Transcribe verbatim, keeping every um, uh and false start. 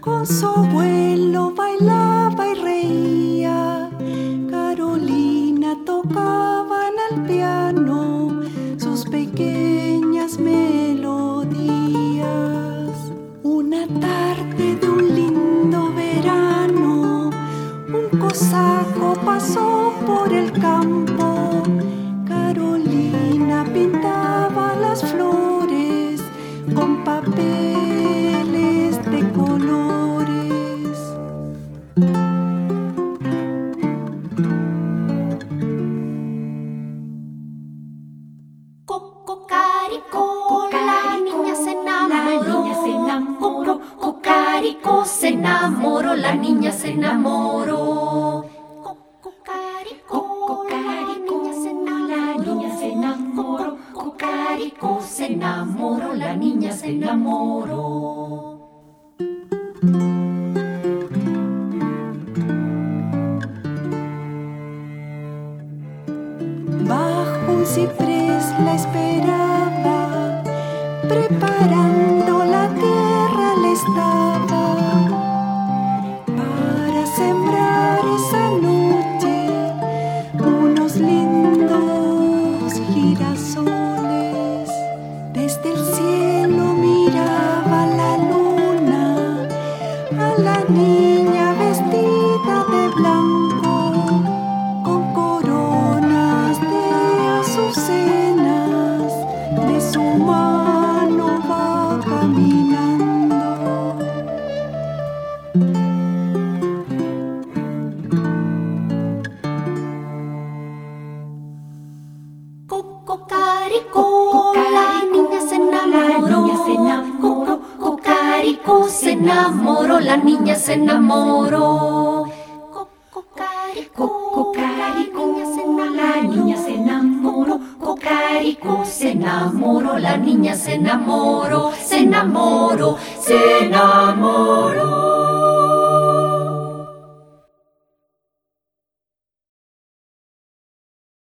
Con su abuelo bailaba y reía. Carolina tocaba en el piano sus pequeñas melodías. Una tarde de un lindo verano, un cosaco pasó por el campo. Carolina pintaba las flores con papeles de colores. Cocaricó, la niña se enamoró. Cocaricó, se enamoró, la niña se enamoró. Cocaricó, la niña se enamoró. Cocaricó, se enamoró, la niña se enamoró. Bajo un ciprés la esperaba, preparando la tierra le estaba para sembrar esa noche unos lindos girasoles. Desde el cielo miraba la luna a la niña vestida de blanco, con coronas de azucenas, de su mano va caminando. Cocaricó, la niña se enamoró. Cocaricó, se enamoró, la niña se enamoró. Cocaricó, la niña se enamoró. Cocaricó, se enamoró, la niña se enamoró. Se enamoró, se enamoró.